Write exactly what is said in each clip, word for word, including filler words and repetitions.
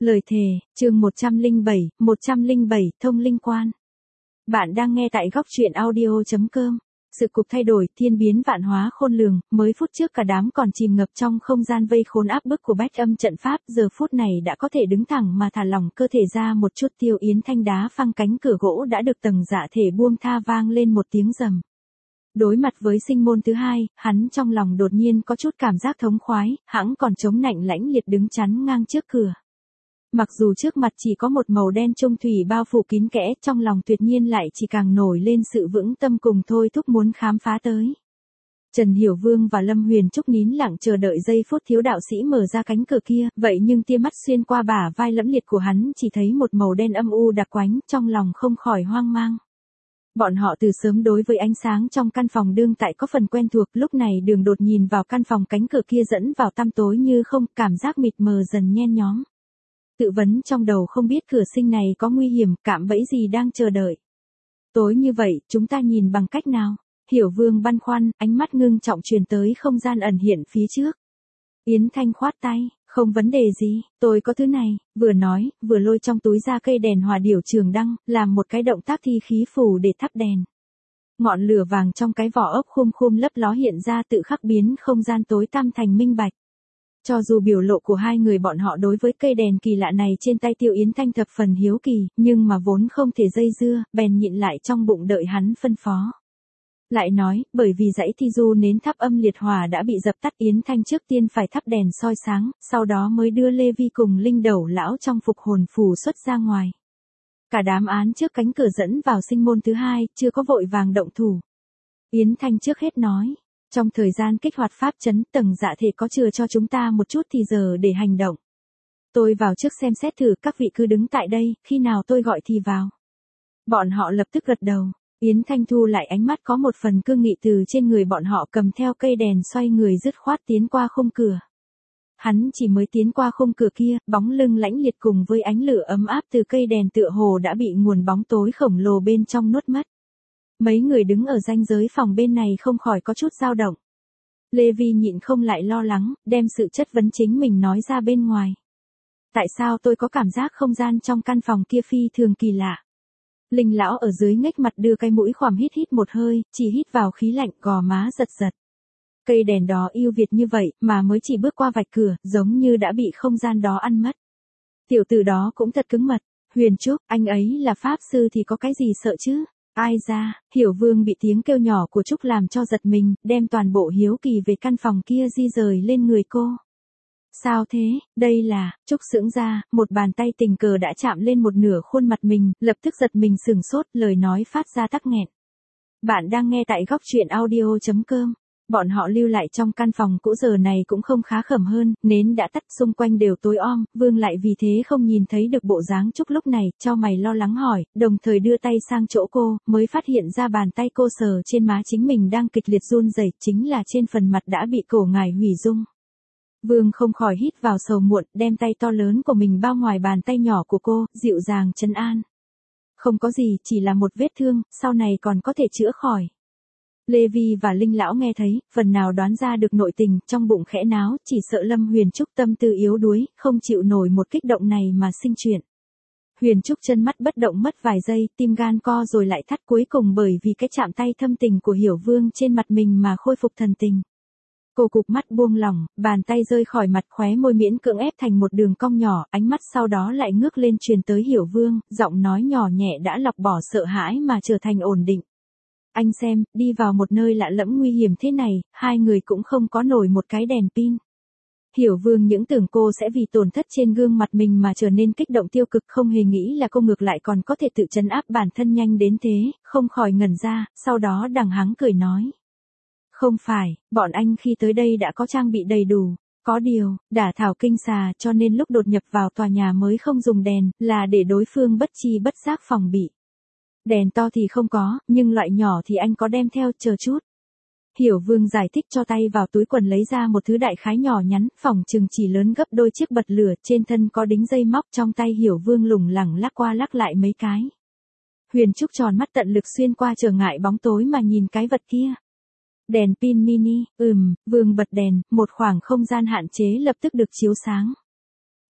Lời thề, chương một trăm lẻ bảy, một trăm lẻ bảy, thông linh quan. Bạn đang nghe tại góc truyện audio chấm com. Sự cục thay đổi, thiên biến vạn hóa khôn lường, mới phút trước cả đám còn chìm ngập trong không gian vây khốn áp bức của bách âm trận pháp, giờ phút này đã có thể đứng thẳng mà thả lỏng cơ thể ra một chút. Tiêu Yến Thanh đá phăng cánh cửa gỗ đã được tầng dạ thể buông tha, vang lên một tiếng rầm. Đối mặt với sinh môn thứ hai, hắn trong lòng đột nhiên có chút cảm giác thống khoái, hãng còn chống nạnh lãnh liệt đứng chắn ngang trước cửa. Mặc dù trước mặt chỉ có một màu đen trung thủy bao phủ kín kẽ, trong lòng tuyệt nhiên lại chỉ càng nổi lên sự vững tâm cùng thôi thúc muốn khám phá tới. Trần Hiểu Vương và Lâm Huyền Trúc nín lặng chờ đợi giây phút thiếu đạo sĩ mở ra cánh cửa kia, vậy nhưng tia mắt xuyên qua bả vai lẫm liệt của hắn chỉ thấy một màu đen âm u đặc quánh, trong lòng không khỏi hoang mang. Bọn họ từ sớm đối với ánh sáng trong căn phòng đương tại có phần quen thuộc, lúc này đường đột nhìn vào căn phòng, cánh cửa kia dẫn vào tăm tối như không, cảm giác mịt mờ dần nhen nhóm. Tự vấn trong đầu không biết cửa sinh này có nguy hiểm, cạm bẫy gì đang chờ đợi. Tối như vậy, chúng ta nhìn bằng cách nào? Hiểu Vương băn khoăn, ánh mắt ngưng trọng truyền tới không gian ẩn hiện phía trước. Yến Thanh khoát tay, không vấn đề gì, tôi có thứ này, vừa nói, vừa lôi trong túi ra cây đèn hỏa điểu trường đăng, làm một cái động tác thi khí phù để thắp đèn. Ngọn lửa vàng trong cái vỏ ốc khum khum lấp ló hiện ra, tự khắc biến không gian tối tăm thành minh bạch. Cho dù biểu lộ của hai người bọn họ đối với cây đèn kỳ lạ này trên tay Tiêu Yến Thanh thập phần hiếu kỳ, nhưng mà vốn không thể dây dưa, bèn nhịn lại trong bụng đợi hắn phân phó. Lại nói, bởi vì dãy thi du nến thắp âm liệt hỏa đã bị dập tắt, Yến Thanh trước tiên phải thắp đèn soi sáng, sau đó mới đưa Lê Vi cùng linh đầu lão trong phục hồn phù xuất ra ngoài. Cả đám án trước cánh cửa dẫn vào sinh môn thứ hai, chưa có vội vàng động thủ. Yến Thanh trước hết nói. Trong thời gian kích hoạt pháp chấn, tầng dạ thể có chừa cho chúng ta một chút thì giờ để hành động. Tôi vào trước xem xét thử, các vị cứ đứng tại đây, khi nào tôi gọi thì vào. Bọn họ lập tức gật đầu. Yến Thanh thu lại ánh mắt, có một phần cương nghị từ trên người bọn họ, cầm theo cây đèn xoay người dứt khoát tiến qua khung cửa. Hắn chỉ mới tiến qua khung cửa kia, bóng lưng lãnh liệt cùng với ánh lửa ấm áp từ cây đèn tựa hồ đã bị nguồn bóng tối khổng lồ bên trong nuốt mất. Mấy người đứng ở ranh giới phòng bên này không khỏi có chút dao động. Lê Vi nhịn không lại lo lắng, đem sự chất vấn chính mình nói ra bên ngoài. Tại sao tôi có cảm giác không gian trong căn phòng kia phi thường kỳ lạ? Linh lão ở dưới ngách mặt đưa cái mũi khoằm hít hít một hơi, chỉ hít vào khí lạnh, gò má giật giật. Cây đèn đó yêu Việt như vậy, mà mới chỉ bước qua vạch cửa, giống như đã bị không gian đó ăn mất. Tiểu tử đó cũng thật cứng mật. Huyền Trúc, anh ấy là pháp sư thì có cái gì sợ chứ? Ai ra, Hiểu Vương bị tiếng kêu nhỏ của Trúc làm cho giật mình, đem toàn bộ hiếu kỳ về căn phòng kia di rời lên người cô. Sao thế, đây là, Trúc sững ra, một bàn tay tình cờ đã chạm lên một nửa khuôn mặt mình, lập tức giật mình sửng sốt, lời nói phát ra tắc nghẹn. Bạn đang nghe tại góc truyện audio chấm com. Bọn họ lưu lại trong căn phòng cũ giờ này cũng không khá khẩm hơn, nến đã tắt, xung quanh đều tối om, Vương lại vì thế không nhìn thấy được bộ dáng Trúc lúc này, chau mày lo lắng hỏi, đồng thời đưa tay sang chỗ cô, mới phát hiện ra bàn tay cô sờ trên má chính mình đang kịch liệt run rẩy, chính là trên phần mặt đã bị cổ ngải hủy dung. Vương không khỏi hít vào sầu muộn, đem tay to lớn của mình bao ngoài bàn tay nhỏ của cô, dịu dàng trấn an. Không có gì, chỉ là một vết thương, sau này còn có thể chữa khỏi. Lê Vi và Linh lão nghe thấy, phần nào đoán ra được nội tình, trong bụng khẽ náo, chỉ sợ Lâm Huyền Trúc tâm tư yếu đuối, không chịu nổi một kích động này mà sinh chuyện. Huyền Trúc chân mắt bất động mất vài giây, tim gan co rồi lại thắt, cuối cùng bởi vì cái chạm tay thâm tình của Hiểu Vương trên mặt mình mà khôi phục thần tình. Cô cụp mắt buông lỏng, bàn tay rơi khỏi mặt, khóe môi miễn cưỡng ép thành một đường cong nhỏ, ánh mắt sau đó lại ngước lên truyền tới Hiểu Vương, giọng nói nhỏ nhẹ đã lọc bỏ sợ hãi mà trở thành ổn định. Anh xem, đi vào một nơi lạ lẫm nguy hiểm thế này, hai người cũng không có nổi một cái đèn pin. Hiểu Vương những tưởng cô sẽ vì tổn thất trên gương mặt mình mà trở nên kích động tiêu cực, không hề nghĩ là cô ngược lại còn có thể tự trấn áp bản thân nhanh đến thế, không khỏi ngẩn ra, sau đó đằng hắng cười nói. Không phải, bọn anh khi tới đây đã có trang bị đầy đủ, có điều, đả thảo kinh xà cho nên lúc đột nhập vào tòa nhà mới không dùng đèn, là để đối phương bất chi bất giác phòng bị. Đèn to thì không có, nhưng loại nhỏ thì anh có đem theo, chờ chút. Hiểu Vương giải thích, cho tay vào túi quần lấy ra một thứ đại khái nhỏ nhắn, phỏng chừng chỉ lớn gấp đôi chiếc bật lửa, trên thân có đính dây móc, trong tay Hiểu Vương lủng lẳng lắc qua lắc lại mấy cái. Huyền Trúc tròn mắt tận lực xuyên qua trở ngại bóng tối mà nhìn cái vật kia. Đèn pin mini, ừm, Vương bật đèn, một khoảng không gian hạn chế lập tức được chiếu sáng.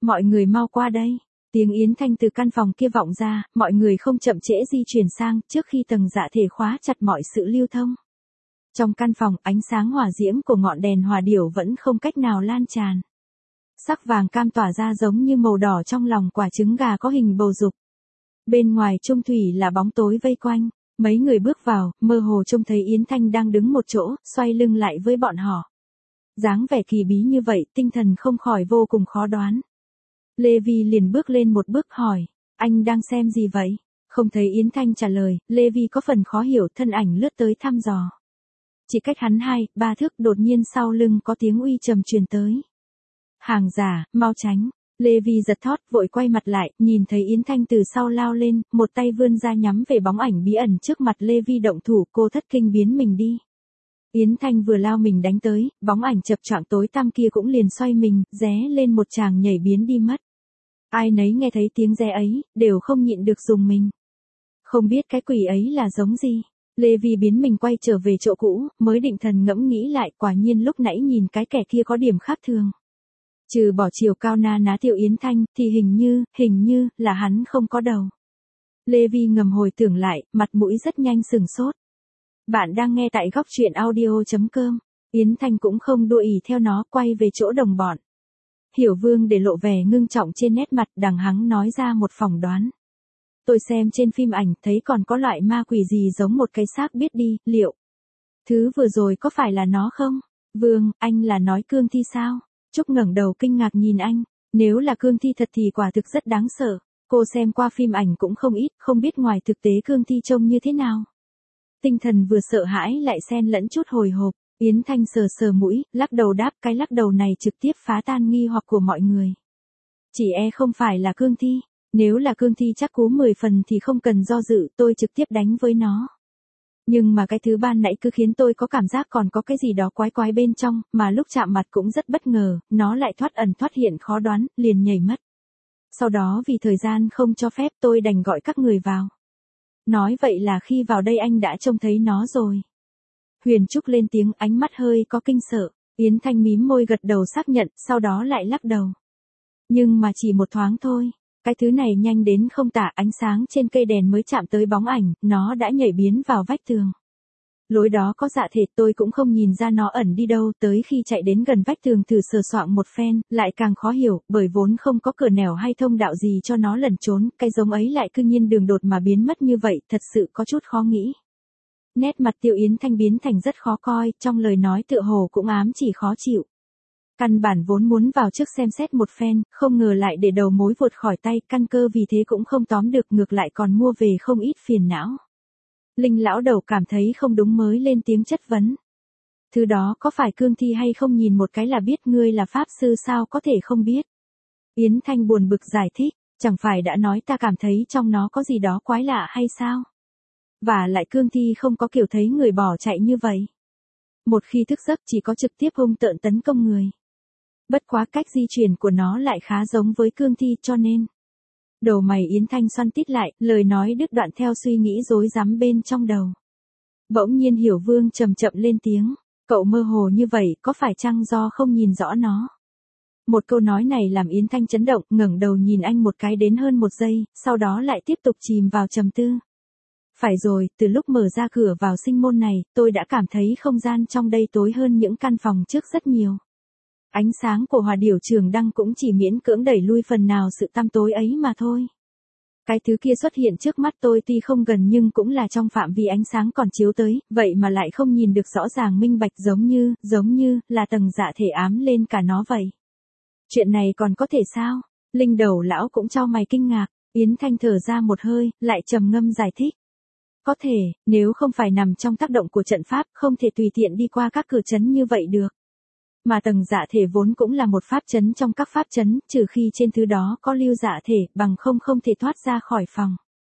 Mọi người mau qua đây. Tiếng Yến Thanh từ căn phòng kia vọng ra, mọi người không chậm trễ di chuyển sang trước khi tầng dạ thể khóa chặt mọi sự lưu thông. Trong căn phòng, ánh sáng hỏa diễm của ngọn đèn hòa điểu vẫn không cách nào lan tràn. Sắc vàng cam tỏa ra giống như màu đỏ trong lòng quả trứng gà có hình bầu dục. Bên ngoài trung thủy là bóng tối vây quanh. Mấy người bước vào, mơ hồ trông thấy Yến Thanh đang đứng một chỗ, xoay lưng lại với bọn họ. Dáng vẻ kỳ bí như vậy, tinh thần không khỏi vô cùng khó đoán. Lê Vi liền bước lên một bước hỏi, anh đang xem gì vậy? Không thấy Yến Thanh trả lời, Lê Vi có phần khó hiểu, thân ảnh lướt tới thăm dò. Chỉ cách hắn hai, ba thước, đột nhiên sau lưng có tiếng uy trầm truyền tới. Hàng giả, mau tránh. Lê Vi giật thót, vội quay mặt lại, nhìn thấy Yến Thanh từ sau lao lên, một tay vươn ra nhắm về bóng ảnh bí ẩn trước mặt Lê Vi động thủ, cô thất kinh biến mình đi. Yến Thanh vừa lao mình đánh tới, bóng ảnh chập choạng tối tăm kia cũng liền xoay mình, ré lên một tràng nhảy biến đi mất. Ai nấy nghe thấy tiếng ré ấy, đều không nhịn được dùng mình. Không biết cái quỷ ấy là giống gì. Lê Vi biến mình quay trở về chỗ cũ, mới định thần ngẫm nghĩ lại, quả nhiên lúc nãy nhìn cái kẻ kia có điểm khác thường. Trừ bỏ chiều cao na ná Tiểu Yến Thanh, thì hình như, hình như, là hắn không có đầu. Lê Vi ngầm hồi tưởng lại, mặt mũi rất nhanh sừng sốt. Bạn đang nghe tại góc truyện audio chấm com. Yến Thanh cũng không đua ỉ theo nó, quay về chỗ đồng bọn. Hiểu Vương để lộ vẻ ngưng trọng trên nét mặt, đằng hắng nói ra một phỏng đoán. Tôi xem trên phim ảnh, thấy còn có loại ma quỷ gì giống một cái xác biết đi, liệu thứ vừa rồi có phải là nó không? Vương, anh là nói cương thi sao? Trúc ngẩng đầu kinh ngạc nhìn anh, nếu là cương thi thật thì quả thực rất đáng sợ. Cô xem qua phim ảnh cũng không ít, không biết ngoài thực tế cương thi trông như thế nào. Tinh thần vừa sợ hãi lại xen lẫn chút hồi hộp. Yến Thanh sờ sờ mũi, lắc đầu đáp, cái lắc đầu này trực tiếp phá tan nghi hoặc của mọi người. Chỉ e không phải là cương thi, nếu là cương thi chắc cú mười phần thì không cần do dự, tôi trực tiếp đánh với nó. Nhưng mà cái thứ ban nãy cứ khiến tôi có cảm giác còn có cái gì đó quái quái bên trong, mà lúc chạm mặt cũng rất bất ngờ, nó lại thoát ẩn thoát hiện khó đoán, liền nhảy mất. Sau đó vì thời gian không cho phép tôi đành gọi các người vào. Nói vậy là khi vào đây anh đã trông thấy nó rồi. Huyền Trúc lên tiếng, ánh mắt hơi có kinh sợ. Yến Thanh mím môi gật đầu xác nhận, sau đó lại lắc đầu. Nhưng mà chỉ một thoáng thôi. Cái thứ này nhanh đến không tả, ánh sáng trên cây đèn mới chạm tới bóng ảnh, nó đã nhảy biến vào vách tường. Lối đó có dạ thể, tôi cũng không nhìn ra nó ẩn đi đâu, tới khi chạy đến gần vách tường thử sờ soạng một phen, lại càng khó hiểu, bởi vốn không có cửa nẻo hay thông đạo gì cho nó lẩn trốn, cái giống ấy lại cư nhiên đường đột mà biến mất như vậy, thật sự có chút khó nghĩ. Nét mặt Tiểu Yến Thanh biến thành rất khó coi, trong lời nói tựa hồ cũng ám chỉ khó chịu. Căn bản vốn muốn vào trước xem xét một phen, không ngờ lại để đầu mối vụt khỏi tay, căn cơ vì thế cũng không tóm được, ngược lại còn mua về không ít phiền não. Linh lão đầu cảm thấy không đúng mới lên tiếng chất vấn. Thứ đó có phải cương thi hay không, nhìn một cái là biết, ngươi là pháp sư sao có thể không biết. Yến Thanh buồn bực giải thích, chẳng phải đã nói ta cảm thấy trong nó có gì đó quái lạ hay sao? Và lại cương thi không có kiểu thấy người bỏ chạy như vậy. Một khi thức giấc chỉ có trực tiếp hung tợn tấn công người. Bất quá cách di chuyển của nó lại khá giống với cương thi cho nên. Đầu mày Yến Thanh xoăn tít lại, lời nói đứt đoạn theo suy nghĩ rối rắm bên trong đầu. Bỗng nhiên Hiểu Vương chậm chậm lên tiếng, cậu mơ hồ như vậy có phải chăng do không nhìn rõ nó? Một câu nói này làm Yến Thanh chấn động, ngẩng đầu nhìn anh một cái đến hơn một giây, sau đó lại tiếp tục chìm vào trầm tư. Phải rồi, từ lúc mở ra cửa vào sinh môn này, tôi đã cảm thấy không gian trong đây tối hơn những căn phòng trước rất nhiều. Ánh sáng của hỏa điểu trường đăng cũng chỉ miễn cưỡng đẩy lui phần nào sự tăm tối ấy mà thôi. Cái thứ kia xuất hiện trước mắt tôi tuy không gần nhưng cũng là trong phạm vi ánh sáng còn chiếu tới, vậy mà lại không nhìn được rõ ràng minh bạch, giống như, giống như, là tầng dạ thể ám lên cả nó vậy. Chuyện này còn có thể sao? Linh đầu lão cũng chau mày kinh ngạc, Yến Thanh thở ra một hơi, lại trầm ngâm giải thích. Có thể, nếu không phải nằm trong tác động của trận pháp, không thể tùy tiện đi qua các cửa trấn như vậy được. Mà tầng dạ thể vốn cũng là một pháp trấn trong các pháp trấn, trừ khi trên thứ đó có lưu dạ thể, bằng không không thể thoát ra khỏi phòng.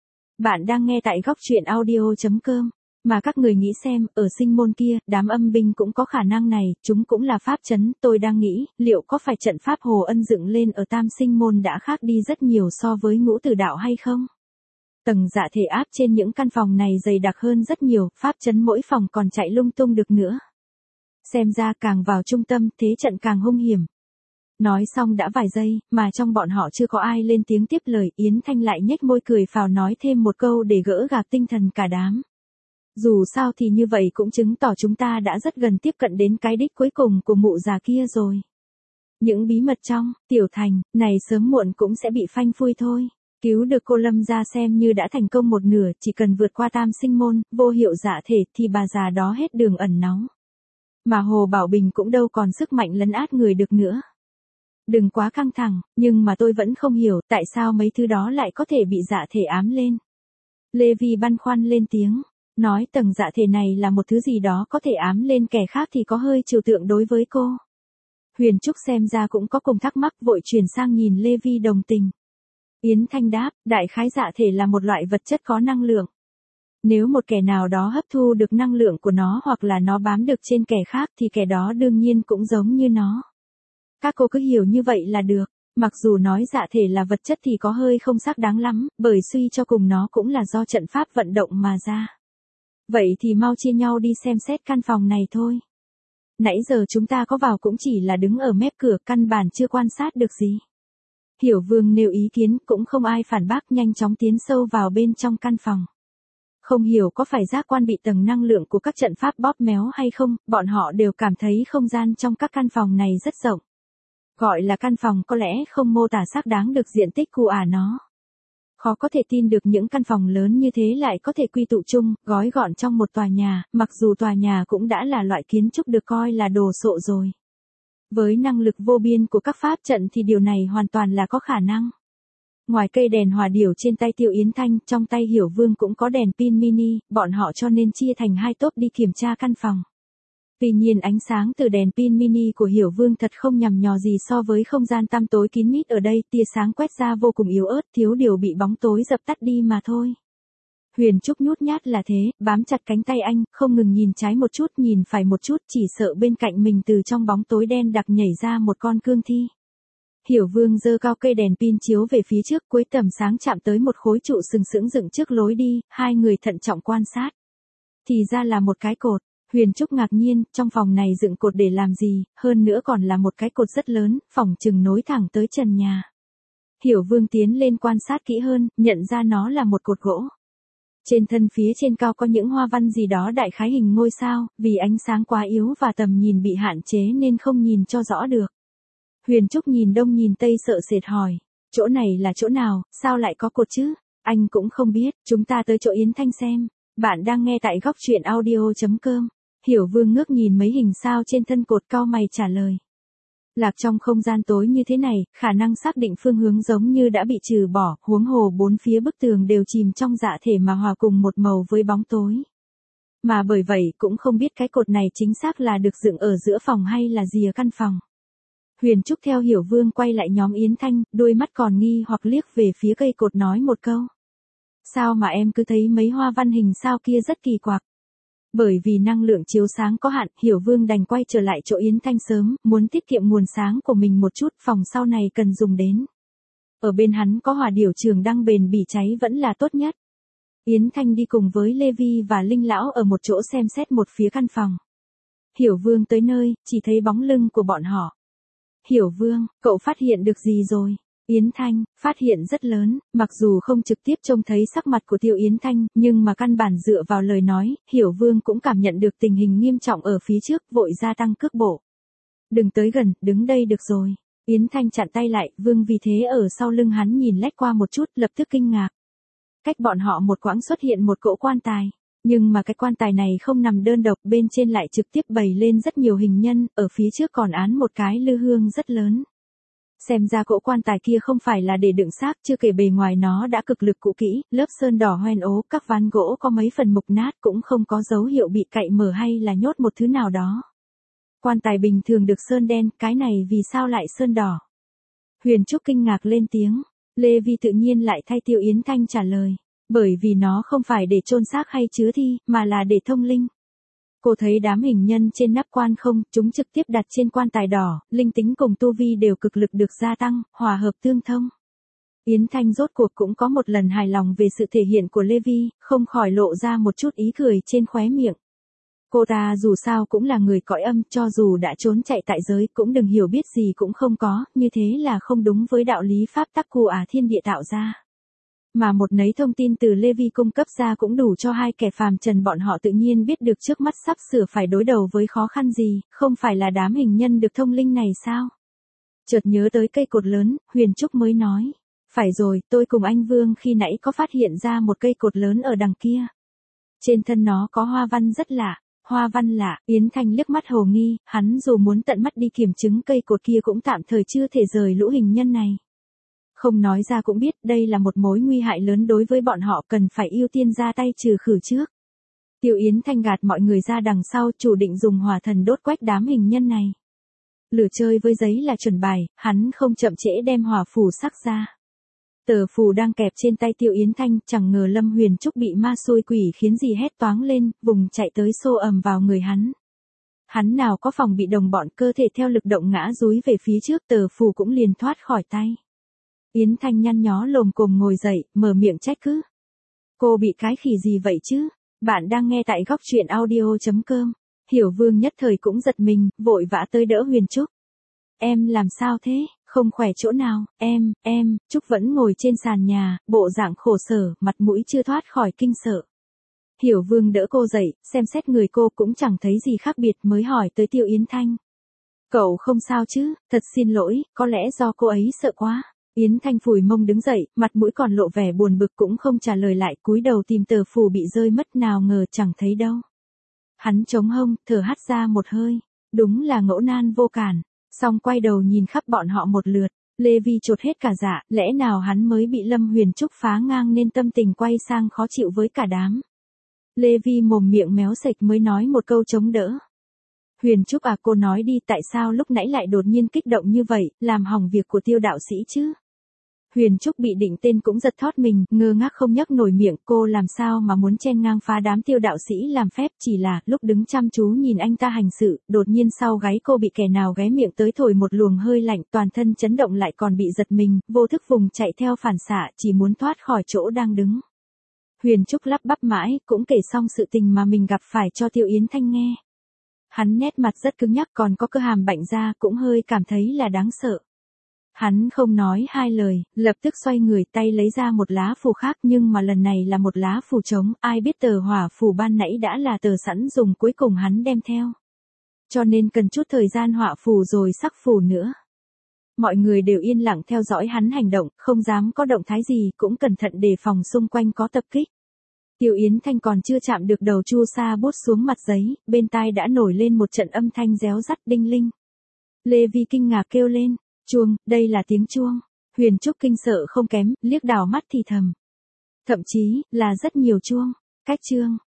Bạn đang nghe tại góc truyện audio chấm com. Mà các người nghĩ xem, ở sinh môn kia, đám âm binh cũng có khả năng này, chúng cũng là pháp trấn, tôi đang nghĩ, liệu có phải trận pháp Hồ Ân dựng lên ở tam sinh môn đã khác đi rất nhiều so với ngũ tử đạo hay không? Tầng dạ thể áp trên những căn phòng này dày đặc hơn rất nhiều, pháp trấn mỗi phòng còn chạy lung tung được nữa. Xem ra càng vào trung tâm, thế trận càng hung hiểm. Nói xong đã vài giây, mà trong bọn họ chưa có ai lên tiếng tiếp lời, Yến Thanh lại nhếch môi cười phào nói thêm một câu để gỡ gạc tinh thần cả đám. Dù sao thì như vậy cũng chứng tỏ chúng ta đã rất gần tiếp cận đến cái đích cuối cùng của mụ già kia rồi. Những bí mật trong Tiểu Thành này sớm muộn cũng sẽ bị phanh phui thôi. Cứu được cô Lâm ra xem như đã thành công một nửa, chỉ cần vượt qua tam sinh môn, vô hiệu dạ thể thì bà già đó hết đường ẩn náu. Mà Hồ Bảo Bình cũng đâu còn sức mạnh lấn át người được nữa. Đừng quá căng thẳng, nhưng mà tôi vẫn không hiểu tại sao mấy thứ đó lại có thể bị dạ thể ám lên. Lê Vi băn khoăn lên tiếng, nói tầng dạ thể này là một thứ gì đó có thể ám lên kẻ khác thì có hơi trừu tượng đối với cô. Huyền Trúc xem ra cũng có cùng thắc mắc vội chuyển sang nhìn Lê Vi đồng tình. Yến Thanh đáp, đại khái dạ thể là một loại vật chất có năng lượng. Nếu một kẻ nào đó hấp thu được năng lượng của nó hoặc là nó bám được trên kẻ khác thì kẻ đó đương nhiên cũng giống như nó. Các cô cứ hiểu như vậy là được, mặc dù nói dạ thể là vật chất thì có hơi không xác đáng lắm, bởi suy cho cùng nó cũng là do trận pháp vận động mà ra. Vậy thì mau chia nhau đi xem xét căn phòng này thôi. Nãy giờ chúng ta có vào cũng chỉ là đứng ở mép cửa, căn bản chưa quan sát được gì. Hiểu Vương nêu ý kiến, cũng không ai phản bác, nhanh chóng tiến sâu vào bên trong căn phòng. Không hiểu có phải giác quan bị tầng năng lượng của các trận pháp bóp méo hay không, bọn họ đều cảm thấy không gian trong các căn phòng này rất rộng. Gọi là căn phòng có lẽ không mô tả xác đáng được diện tích của ả nó. Khó có thể tin được những căn phòng lớn như thế lại có thể quy tụ chung, gói gọn trong một tòa nhà, mặc dù tòa nhà cũng đã là loại kiến trúc được coi là đồ sộ rồi. Với năng lực vô biên của các pháp trận thì điều này hoàn toàn là có khả năng. Ngoài cây đèn hỏa điểu trên tay Tiêu Yến Thanh, trong tay Hiểu Vương cũng có đèn pin mini, bọn họ cho nên chia thành hai tốp đi kiểm tra căn phòng. Tuy nhiên ánh sáng từ đèn pin mini của Hiểu Vương thật không nhằm nhò gì so với không gian tăm tối kín mít ở đây, tia sáng quét ra vô cùng yếu ớt, thiếu điều bị bóng tối dập tắt đi mà thôi. Huyền Trúc nhút nhát là thế, bám chặt cánh tay anh, không ngừng nhìn trái một chút, nhìn phải một chút, chỉ sợ bên cạnh mình từ trong bóng tối đen đặc nhảy ra một con cương thi. Hiểu Vương giơ cao cây đèn pin chiếu về phía trước, cuối tầm sáng chạm tới một khối trụ sừng sững dựng trước lối đi, hai người thận trọng quan sát. Thì ra là một cái cột. Huyền Trúc ngạc nhiên, trong phòng này dựng cột để làm gì, hơn nữa còn là một cái cột rất lớn, phỏng chừng nối thẳng tới trần nhà. Hiểu Vương tiến lên quan sát kỹ hơn, nhận ra nó là một cột gỗ. Trên thân phía trên cao có những hoa văn gì đó đại khái hình ngôi sao, vì ánh sáng quá yếu và tầm nhìn bị hạn chế nên không nhìn cho rõ được. Huyền Trúc nhìn đông nhìn tây sợ sệt hỏi, chỗ này là chỗ nào, sao lại có cột chứ? Anh cũng không biết, chúng ta tới chỗ Yến Thanh xem. Bạn đang nghe tại góc truyện audio chấm com. Hiểu Vương ngước nhìn mấy hình sao trên thân cột, cau mày trả lời. Lạc trong không gian tối như thế này, khả năng xác định phương hướng giống như đã bị trừ bỏ, huống hồ bốn phía bức tường đều chìm trong dạ thể mà hòa cùng một màu với bóng tối. Mà bởi vậy cũng không biết cái cột này chính xác là được dựng ở giữa phòng hay là rìa căn phòng. Huyền Trúc theo Hiểu Vương quay lại nhóm Yến Thanh, đôi mắt còn nghi hoặc liếc về phía cây cột nói một câu. Sao mà em cứ thấy mấy hoa văn hình sao kia rất kỳ quặc. Bởi vì năng lượng chiếu sáng có hạn, Hiểu Vương đành quay trở lại chỗ Yến Thanh sớm, muốn tiết kiệm nguồn sáng của mình một chút, phòng sau này cần dùng đến. Ở bên hắn có hỏa điểu trường đăng bền bỉ cháy vẫn là tốt nhất. Yến Thanh đi cùng với Lê Vi và Linh Lão ở một chỗ xem xét một phía căn phòng. Hiểu Vương tới nơi, chỉ thấy bóng lưng của bọn họ. Hiểu Vương, cậu phát hiện được gì rồi? Yến Thanh, phát hiện rất lớn, mặc dù không trực tiếp trông thấy sắc mặt của Tiêu Yến Thanh, nhưng mà căn bản dựa vào lời nói, Hiểu Vương cũng cảm nhận được tình hình nghiêm trọng ở phía trước, vội gia tăng cước bộ. Đừng tới gần, đứng đây được rồi. Yến Thanh chặn tay lại, Vương vì thế ở sau lưng hắn nhìn lách qua một chút, lập tức kinh ngạc. Cách bọn họ một quãng xuất hiện một cỗ quan tài. Nhưng mà cái quan tài này không nằm đơn độc, bên trên lại trực tiếp bày lên rất nhiều hình nhân, ở phía trước còn án một cái lư hương rất lớn. Xem ra cỗ quan tài kia không phải là để đựng xác, chưa kể bề ngoài nó đã cực lực cũ kỹ, lớp sơn đỏ hoen ố, các ván gỗ có mấy phần mục nát, cũng không có dấu hiệu bị cạy mở hay là nhốt một thứ nào đó. Quan tài bình thường được sơn đen, cái này vì sao lại sơn đỏ? Huyền Trúc kinh ngạc lên tiếng, Lê Vi tự nhiên lại thay Tiêu Yến Thanh trả lời, bởi vì nó không phải để chôn xác hay chứa thi, mà là để thông linh. Cô thấy đám hình nhân trên nắp quan không, chúng trực tiếp đặt trên quan tài đỏ, linh tính cùng tu vi đều cực lực được gia tăng, hòa hợp tương thông. Yến Thanh rốt cuộc cũng có một lần hài lòng về sự thể hiện của Lê Vi, không khỏi lộ ra một chút ý cười trên khóe miệng. Cô ta dù sao cũng là người cõi âm, cho dù đã trốn chạy tại giới cũng đừng hiểu biết gì cũng không có, như thế là không đúng với đạo lý pháp tắc của à thiên địa tạo ra. Mà một nấy thông tin từ Lê Vi cung cấp ra cũng đủ cho hai kẻ phàm trần bọn họ tự nhiên biết được trước mắt sắp sửa phải đối đầu với khó khăn gì, không phải là đám hình nhân được thông linh này sao? Chợt nhớ tới cây cột lớn, Huyền Trúc mới nói. Phải rồi, tôi cùng anh Vương khi nãy có phát hiện ra một cây cột lớn ở đằng kia. Trên thân nó có hoa văn rất lạ. Hoa văn lạ, Yến Thanh liếc mắt hồ nghi, hắn dù muốn tận mắt đi kiểm chứng cây cột kia cũng tạm thời chưa thể rời lũ hình nhân này. Không nói ra cũng biết đây là một mối nguy hại lớn đối với bọn họ, cần phải ưu tiên ra tay trừ khử trước. Tiêu Yến Thanh gạt mọi người ra đằng sau, chủ định dùng hỏa thần đốt quách đám hình nhân này. Lửa chơi với giấy là chuẩn bài, hắn không chậm trễ đem hỏa phù sắc ra. Tờ phù đang kẹp trên tay Tiêu Yến Thanh, chẳng ngờ Lâm Huyền Trúc bị ma xôi quỷ khiến gì hét toáng lên, vùng chạy tới xô ầm vào người hắn. Hắn nào có phòng bị đồng bọn, cơ thể theo lực động ngã dúi về phía trước, tờ phù cũng liền thoát khỏi tay. Yến Thanh nhăn nhó lồm cồm ngồi dậy, mở miệng trách cứ. Cô bị cái khỉ gì vậy chứ? Bạn đang nghe tại góc truyện audio chấm com. Hiểu Vương nhất thời cũng giật mình, vội vã tới đỡ Huyền Trúc. Em làm sao thế? Không khỏe chỗ nào? Em, em, Trúc vẫn ngồi trên sàn nhà, bộ dạng khổ sở, mặt mũi chưa thoát khỏi kinh sợ. Hiểu Vương đỡ cô dậy, xem xét người cô cũng chẳng thấy gì khác biệt mới hỏi tới Tiêu Yến Thanh. Cậu không sao chứ? Thật xin lỗi, có lẽ do cô ấy sợ quá. Yến Thanh phủi mông đứng dậy, mặt mũi còn lộ vẻ buồn bực cũng không trả lời lại, cúi đầu tìm tờ phù bị rơi mất, nào ngờ chẳng thấy đâu. Hắn chống hông, thở hắt ra một hơi. Đúng là ngẫu nan vô cản. Xong quay đầu nhìn khắp bọn họ một lượt, Lê Vi chột hết cả dạ, lẽ nào hắn mới bị Lâm Huyền Trúc phá ngang nên tâm tình quay sang khó chịu với cả đám. Lê Vi mồm miệng méo sệch mới nói một câu chống đỡ. Huyền Trúc à, cô nói đi, tại sao lúc nãy lại đột nhiên kích động như vậy, làm hỏng việc của Tiêu đạo sĩ chứ? Huyền Trúc bị định tên cũng giật thót mình, ngơ ngác không nhấc nổi miệng, cô làm sao mà muốn chen ngang phá đám Tiêu đạo sĩ làm phép, chỉ là lúc đứng chăm chú nhìn anh ta hành sự, đột nhiên sau gáy cô bị kẻ nào ghé miệng tới thổi một luồng hơi lạnh, toàn thân chấn động lại còn bị giật mình, vô thức vùng chạy theo phản xạ, chỉ muốn thoát khỏi chỗ đang đứng. Huyền Trúc lắp bắp mãi, cũng kể xong sự tình mà mình gặp phải cho Tiêu Yến Thanh nghe. Hắn nét mặt rất cứng nhắc, còn có cơ hàm bạnh ra, cũng hơi cảm thấy là đáng sợ. Hắn không nói hai lời, lập tức xoay người, tay lấy ra một lá phù khác, nhưng mà lần này là một lá phù trống, ai biết tờ hỏa phù ban nãy đã là tờ sẵn dùng cuối cùng hắn đem theo. Cho nên cần chút thời gian họa phù rồi sắc phù nữa. Mọi người đều yên lặng theo dõi hắn hành động, không dám có động thái gì, cũng cẩn thận đề phòng xung quanh có tập kích. Tiêu Yến Thanh còn chưa chạm được đầu chu sa bút xuống mặt giấy, bên tai đã nổi lên một trận âm thanh réo rắt đinh linh. Lê Vi kinh ngạc kêu lên. Chuông, đây là tiếng chuông. Huyền Trúc kinh sợ không kém, liếc đảo mắt thì thầm. Thậm chí, là rất nhiều chuông. Cách chương.